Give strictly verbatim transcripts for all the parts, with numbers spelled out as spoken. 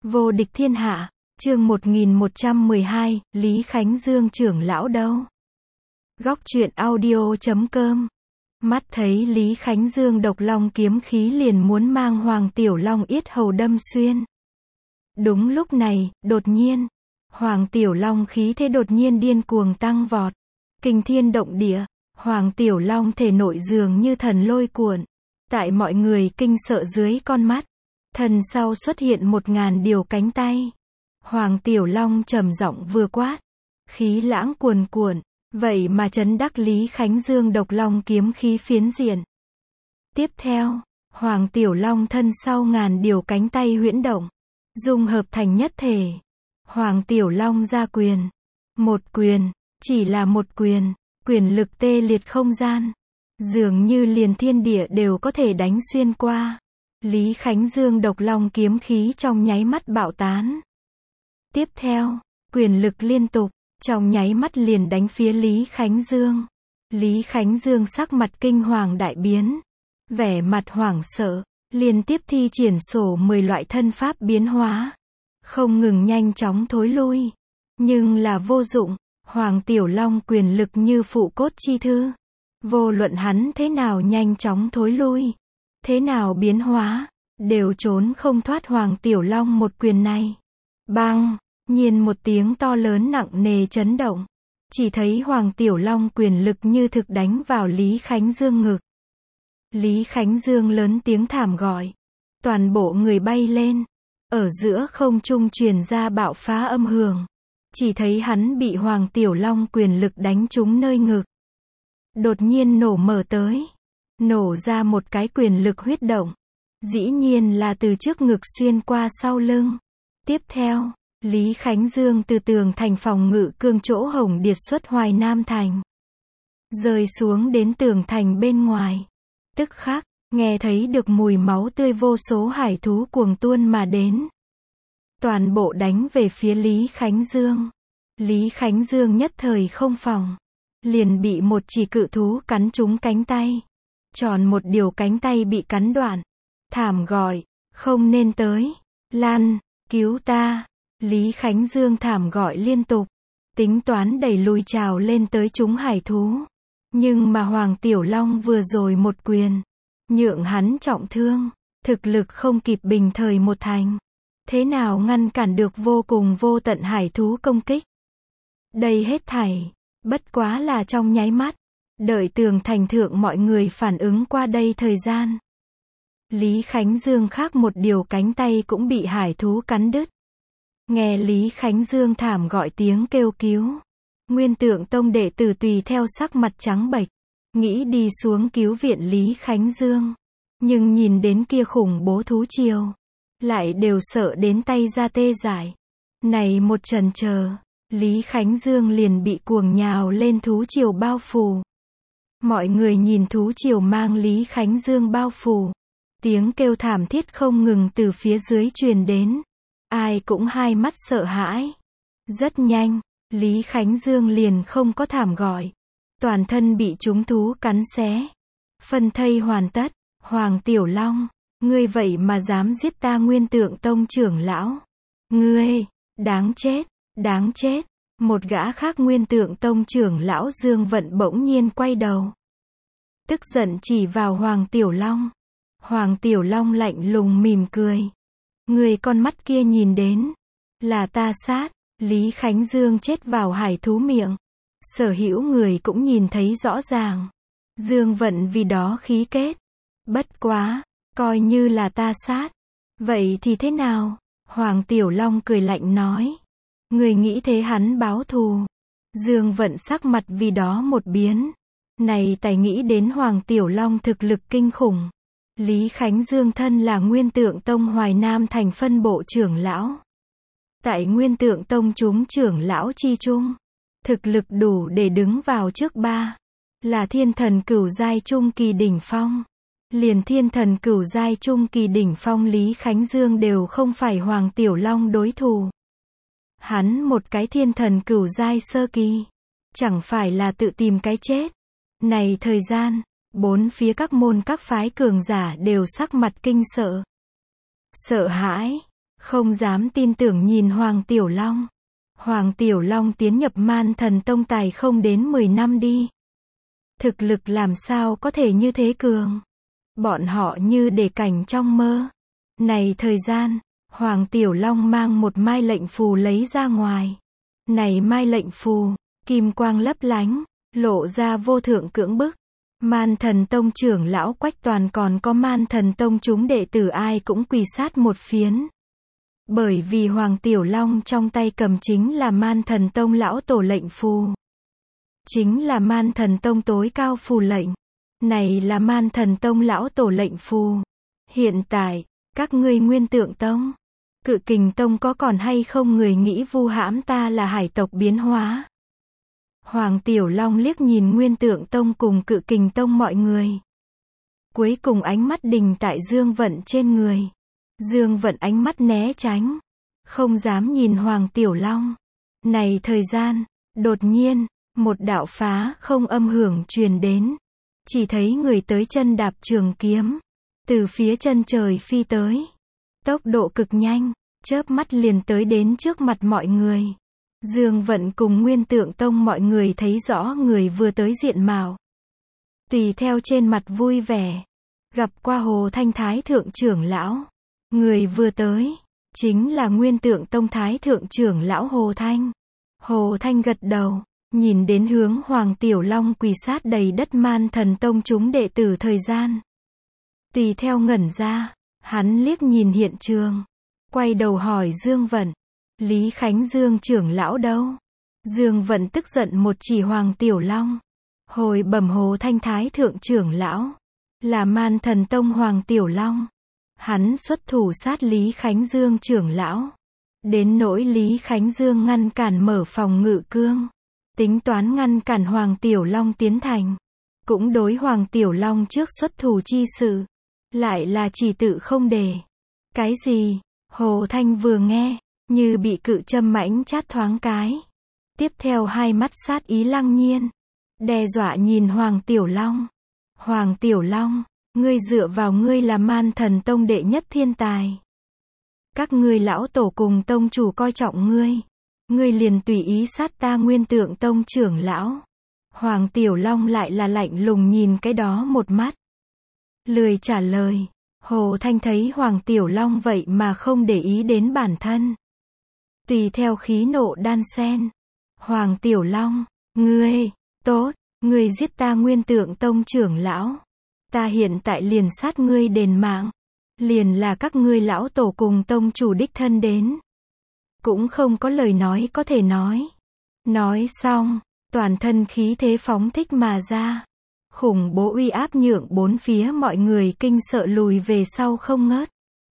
Vô địch thiên hạ, chương một nghìn một trăm mười hai, Lý Khánh Dương trưởng lão đâu? Góc truyện audio chấm com. Mắt thấy Lý Khánh Dương độc long kiếm khí liền muốn mang Hoàng Tiểu Long yết hầu đâm xuyên. Đúng lúc này, đột nhiên, Hoàng Tiểu Long khí thế đột nhiên điên cuồng tăng vọt. Kinh thiên động địa, Hoàng Tiểu Long thể nội dường như thần lôi cuộn. Tại mọi người kinh sợ dưới con mắt, thân sau xuất hiện một ngàn điều cánh tay. Hoàng Tiểu Long trầm giọng vừa quát, khí lãng cuồn cuộn, vậy mà trấn đắc Lý Khánh Dương độc long kiếm khí phiến diện. Tiếp theo, Hoàng Tiểu Long thân sau ngàn điều cánh tay huyễn động, dung hợp thành nhất thể. Hoàng Tiểu Long ra quyền. Một quyền, chỉ là một quyền, quyền lực tê liệt không gian. Dường như liền thiên địa đều có thể đánh xuyên qua. Lý Khánh Dương độc long kiếm khí trong nháy mắt bạo tán. Tiếp theo, quyền lực liên tục, trong nháy mắt liền đánh phía Lý Khánh Dương. Lý Khánh Dương sắc mặt kinh hoàng đại biến, vẻ mặt hoảng sợ, liên tiếp thi triển sổ mười loại thân pháp biến hóa, không ngừng nhanh chóng thối lui. Nhưng là vô dụng, Hoàng Tiểu Long quyền lực như phụ cốt chi thư. Vô luận hắn thế nào nhanh chóng thối lui, thế nào biến hóa, đều trốn không thoát Hoàng Tiểu Long một quyền này. Bang, nhiên một tiếng to lớn nặng nề chấn động. Chỉ thấy Hoàng Tiểu Long quyền lực như thực đánh vào Lý Khánh Dương ngực. Lý Khánh Dương lớn tiếng thảm gọi. Toàn bộ người bay lên. Ở giữa không trung truyền ra bạo phá âm hưởng. Chỉ thấy hắn bị Hoàng Tiểu Long quyền lực đánh trúng nơi ngực. Đột nhiên nổ mở tới. Nổ ra một cái quyền lực huyết động. Dĩ nhiên là từ trước ngực xuyên qua sau lưng. Tiếp theo, Lý Khánh Dương từ tường thành phòng ngự cương chỗ Hồng Điệt xuất Hoài Nam thành. Rơi xuống đến tường thành bên ngoài. Tức khắc, nghe thấy được mùi máu tươi vô số hải thú cuồng tuôn mà đến. Toàn bộ đánh về phía Lý Khánh Dương. Lý Khánh Dương nhất thời không phòng. Liền bị một chỉ cự thú cắn trúng cánh tay. Tròn một điều cánh tay bị cắn đoạn. Thảm gọi, không nên tới. Lan, cứu ta. Lý Khánh Dương thảm gọi liên tục. Tính toán đẩy lùi trào lên tới chúng hải thú. Nhưng mà Hoàng Tiểu Long vừa rồi một quyền. Nhượng hắn trọng thương. Thực lực không kịp bình thời một thành. Thế nào ngăn cản được vô cùng vô tận hải thú công kích. Đây hết thảy. Bất quá là trong nháy mắt. Đợi tường thành thượng mọi người phản ứng qua đây thời gian. Lý Khánh Dương khác một điều cánh tay cũng bị hải thú cắn đứt. Nghe Lý Khánh Dương thảm gọi tiếng kêu cứu. Nguyên Tượng Tông đệ tử tùy theo sắc mặt trắng bệch. Nghĩ đi xuống cứu viện Lý Khánh Dương. Nhưng nhìn đến kia khủng bố thú triều. Lại đều sợ đến tay ra tê dại. Này một chần chờ. Lý Khánh Dương liền bị cuồng nhào lên thú triều bao phủ. Mọi người nhìn thú triều mang Lý Khánh Dương bao phủ. Tiếng kêu thảm thiết không ngừng từ phía dưới truyền đến. Ai cũng hai mắt sợ hãi. Rất nhanh, Lý Khánh Dương liền không có thảm gọi. Toàn thân bị chúng thú cắn xé. Phân thây hoàn tất. Hoàng Tiểu Long, ngươi vậy mà dám giết ta Nguyên Tượng Tông trưởng lão. Ngươi, đáng chết, đáng chết. Một gã khác Nguyên Tượng Tông trưởng lão Dương Vận bỗng nhiên quay đầu. Tức giận chỉ vào Hoàng Tiểu Long. Hoàng Tiểu Long lạnh lùng mỉm cười. Người con mắt kia nhìn đến. Là ta sát. Lý Khánh Dương chết vào hải thú miệng. Sở hữu người cũng nhìn thấy rõ ràng. Dương Vận vì đó khí kết. Bất quá, coi như là ta sát. Vậy thì thế nào? Hoàng Tiểu Long cười lạnh nói. Người nghĩ thế hắn báo thù. Dương Vận sắc mặt vì đó một biến. Này tài nghĩ đến Hoàng Tiểu Long thực lực kinh khủng. Lý Khánh Dương thân là Nguyên Tượng Tông Hoài Nam thành phân bộ trưởng lão. Tại Nguyên Tượng Tông chúng trưởng lão chi chung. Thực lực đủ để đứng vào trước ba. Là thiên thần cửu giai trung kỳ đỉnh phong. Liền thiên thần cửu giai trung kỳ đỉnh phong Lý Khánh Dương đều không phải Hoàng Tiểu Long đối thủ. Hắn một cái thiên thần cửu giai sơ kỳ. Chẳng phải là tự tìm cái chết. Này thời gian, bốn phía các môn các phái cường giả đều sắc mặt kinh sợ. Sợ hãi. Không dám tin tưởng nhìn Hoàng Tiểu Long. Hoàng Tiểu Long tiến nhập Man Thần Tông tài không đến mười năm đi. Thực lực làm sao có thể như thế cường. Bọn họ như để cảnh trong mơ. Này thời gian, Hoàng Tiểu Long mang một mai lệnh phù lấy ra ngoài. Này mai lệnh phù, kim quang lấp lánh, lộ ra vô thượng cưỡng bức. Man Thần Tông trưởng lão Quách Toàn còn có Man Thần Tông chúng đệ tử ai cũng quỳ sát một phiến. Bởi vì Hoàng Tiểu Long trong tay cầm chính là Man Thần Tông lão tổ lệnh phù. Chính là Man Thần Tông tối cao phù lệnh. Này là Man Thần Tông lão tổ lệnh phù. Hiện tại, các ngươi Nguyên Tượng Tông, Cự Kình Tông có còn hay không người nghĩ vu hãm ta là hải tộc biến hóa? Hoàng Tiểu Long liếc nhìn Nguyên Tượng Tông cùng Cự Kình Tông mọi người. Cuối cùng ánh mắt đình tại Dương Vận trên người. Dương Vận ánh mắt né tránh, không dám nhìn Hoàng Tiểu Long. Này thời gian, đột nhiên, một đạo phá không âm hưởng truyền đến. Chỉ thấy người tới chân đạp trường kiếm, từ phía chân trời phi tới. Tốc độ cực nhanh, chớp mắt liền tới đến trước mặt mọi người. Dương Vận cùng Nguyên Tượng Tông mọi người thấy rõ người vừa tới diện mạo. Tùy theo trên mặt vui vẻ, gặp qua Hồ Thanh Thái Thượng trưởng lão. Người vừa tới, chính là Nguyên Tượng Tông Thái Thượng trưởng lão Hồ Thanh. Hồ Thanh gật đầu, nhìn đến hướng Hoàng Tiểu Long quỳ sát đầy đất Man Thần Tông chúng đệ tử thời gian. Tùy theo ngẩn ra, hắn liếc nhìn hiện trường, quay đầu hỏi Dương Vận, Lý Khánh Dương trưởng lão đâu? Dương Vận tức giận một chỉ Hoàng Tiểu Long, hồi bẩm Hồ Thanh Thái Thượng trưởng lão, là Man Thần Tông Hoàng Tiểu Long. Hắn xuất thủ sát Lý Khánh Dương trưởng lão. Đến nỗi Lý Khánh Dương ngăn cản mở phòng ngự cương. Tính toán ngăn cản Hoàng Tiểu Long tiến thành. Cũng đối Hoàng Tiểu Long trước xuất thủ chi sự. Lại là chỉ tự không để. Cái gì? Hồ Thanh vừa nghe, như bị cự châm mãnh chát thoáng cái. Tiếp theo hai mắt sát ý lăng nhiên. Đe dọa nhìn Hoàng Tiểu Long. Hoàng Tiểu Long, ngươi dựa vào ngươi là Man Thần Tông đệ nhất thiên tài. Các ngươi lão tổ cùng tông chủ coi trọng ngươi. Ngươi liền tùy ý sát ta Nguyên Tượng Tông trưởng lão. Hoàng Tiểu Long lại là lạnh lùng nhìn cái đó một mắt. Lười trả lời. Hồ Thanh thấy Hoàng Tiểu Long vậy mà không để ý đến bản thân. Tùy theo khí nộ đan xen. Hoàng Tiểu Long, ngươi, tốt, ngươi giết ta Nguyên Tượng Tông trưởng lão. Ta hiện tại liền sát ngươi đền mạng. Liền là các ngươi lão tổ cùng tông chủ đích thân đến. Cũng không có lời nói có thể nói. Nói xong, toàn thân khí thế phóng thích mà ra. Khủng bố uy áp nhượng bốn phía mọi người kinh sợ lùi về sau không ngớt.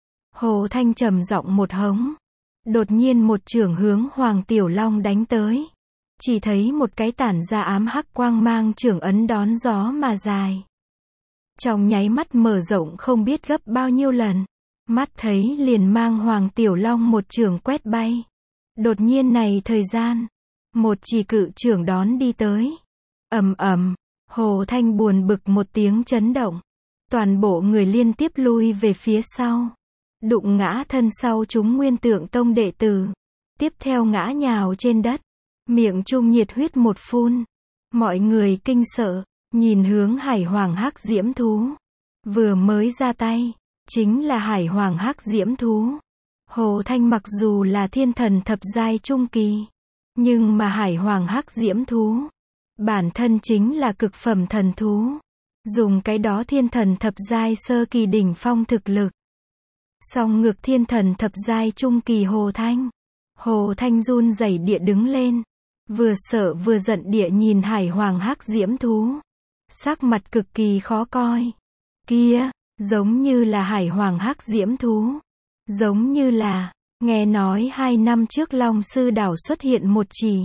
Hồ Thanh trầm giọng một hống. Đột nhiên một chưởng hướng Hoàng Tiểu Long đánh tới. Chỉ thấy một cái tản ra ám hắc quang mang chưởng ấn đón gió mà dài. Trong nháy mắt mở rộng không biết gấp bao nhiêu lần. Mắt thấy liền mang Hoàng Tiểu Long một chưởng quét bay. Đột nhiên này thời gian, một chỉ cự chưởng đón đi tới. Ầm ầm, Hồ Thanh buồn bực một tiếng chấn động. Toàn bộ người liên tiếp lui về phía sau. Đụng ngã thân sau chúng Nguyên Tượng Tông đệ tử. Tiếp theo ngã nhào trên đất. Miệng trung nhiệt huyết một phun. Mọi người kinh sợ, nhìn hướng Hải Hoàng Hắc Diễm Thú. Vừa mới ra tay, chính là Hải Hoàng Hắc Diễm Thú. Hồ Thanh mặc dù là thiên thần thập giai trung kỳ, nhưng mà Hải Hoàng Hắc Diễm Thú, bản thân chính là cực phẩm thần thú. Dùng cái đó thiên thần thập giai sơ kỳ đỉnh phong thực lực. Song ngược thiên thần thập giai trung kỳ Hồ Thanh. Hồ Thanh run rẩy địa đứng lên. Vừa sợ vừa giận địa nhìn Hải Hoàng Hắc Diễm Thú. Sắc mặt cực kỳ khó coi. Kia, giống như là Hải Hoàng Hắc Diễm Thú. Giống như là, nghe nói hai năm trước Long Sư Đảo xuất hiện một chỉ.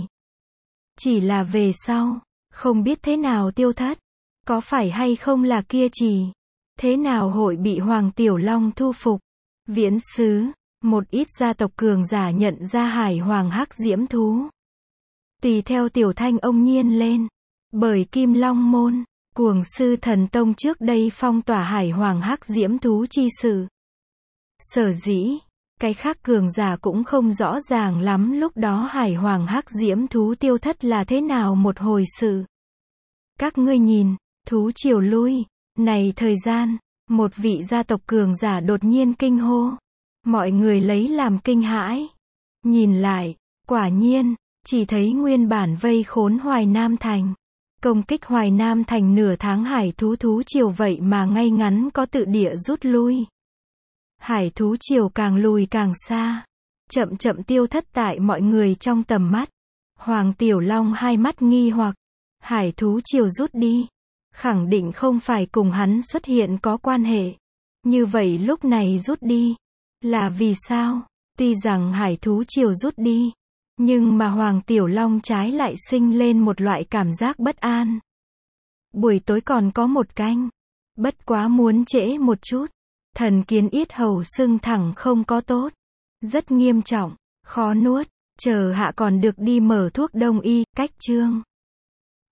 Chỉ là về sau, không biết thế nào tiêu thất. Có phải hay không là kia chỉ. Thế nào hội bị Hoàng Tiểu Long thu phục. Viễn Sứ, một ít gia tộc cường giả nhận ra Hải Hoàng Hắc Diễm Thú. Tùy theo Tiểu Thanh ông nhiên lên. Bởi Kim Long Môn, Cuồng Sư Thần Tông trước đây phong tỏa Hải Hoàng Hắc Diễm Thú chi sự. Sở dĩ, Cái khác cường giả cũng không rõ ràng lắm lúc đó hải hoàng hắc diễm thú tiêu thất là thế nào một hồi sự. Các ngươi nhìn, thú triều lui. Này thời gian, một vị gia tộc cường giả đột nhiên kinh hô. Mọi người lấy làm kinh hãi. Nhìn lại, quả nhiên, chỉ thấy nguyên bản vây khốn Hoài Nam Thành. Công kích Hoài Nam Thành nửa tháng hải thú thú triều vậy mà ngay ngắn có tự địa rút lui. Hải thú triều càng lùi càng xa. Chậm chậm tiêu thất tại mọi người trong tầm mắt. Hoàng Tiểu Long hai mắt nghi hoặc. Hải thú triều rút đi. Khẳng định không phải cùng hắn xuất hiện có quan hệ. Như vậy lúc này rút đi. Là vì sao? Tuy rằng hải thú triều rút đi. Nhưng mà Hoàng Tiểu Long trái lại sinh lên một loại cảm giác bất an. Buổi tối còn có một canh. Bất quá muốn trễ một chút. Thần kiến yết hầu sưng thẳng không có tốt. Rất nghiêm trọng, khó nuốt. Chờ hạ còn được đi mở thuốc đông y, cách chương.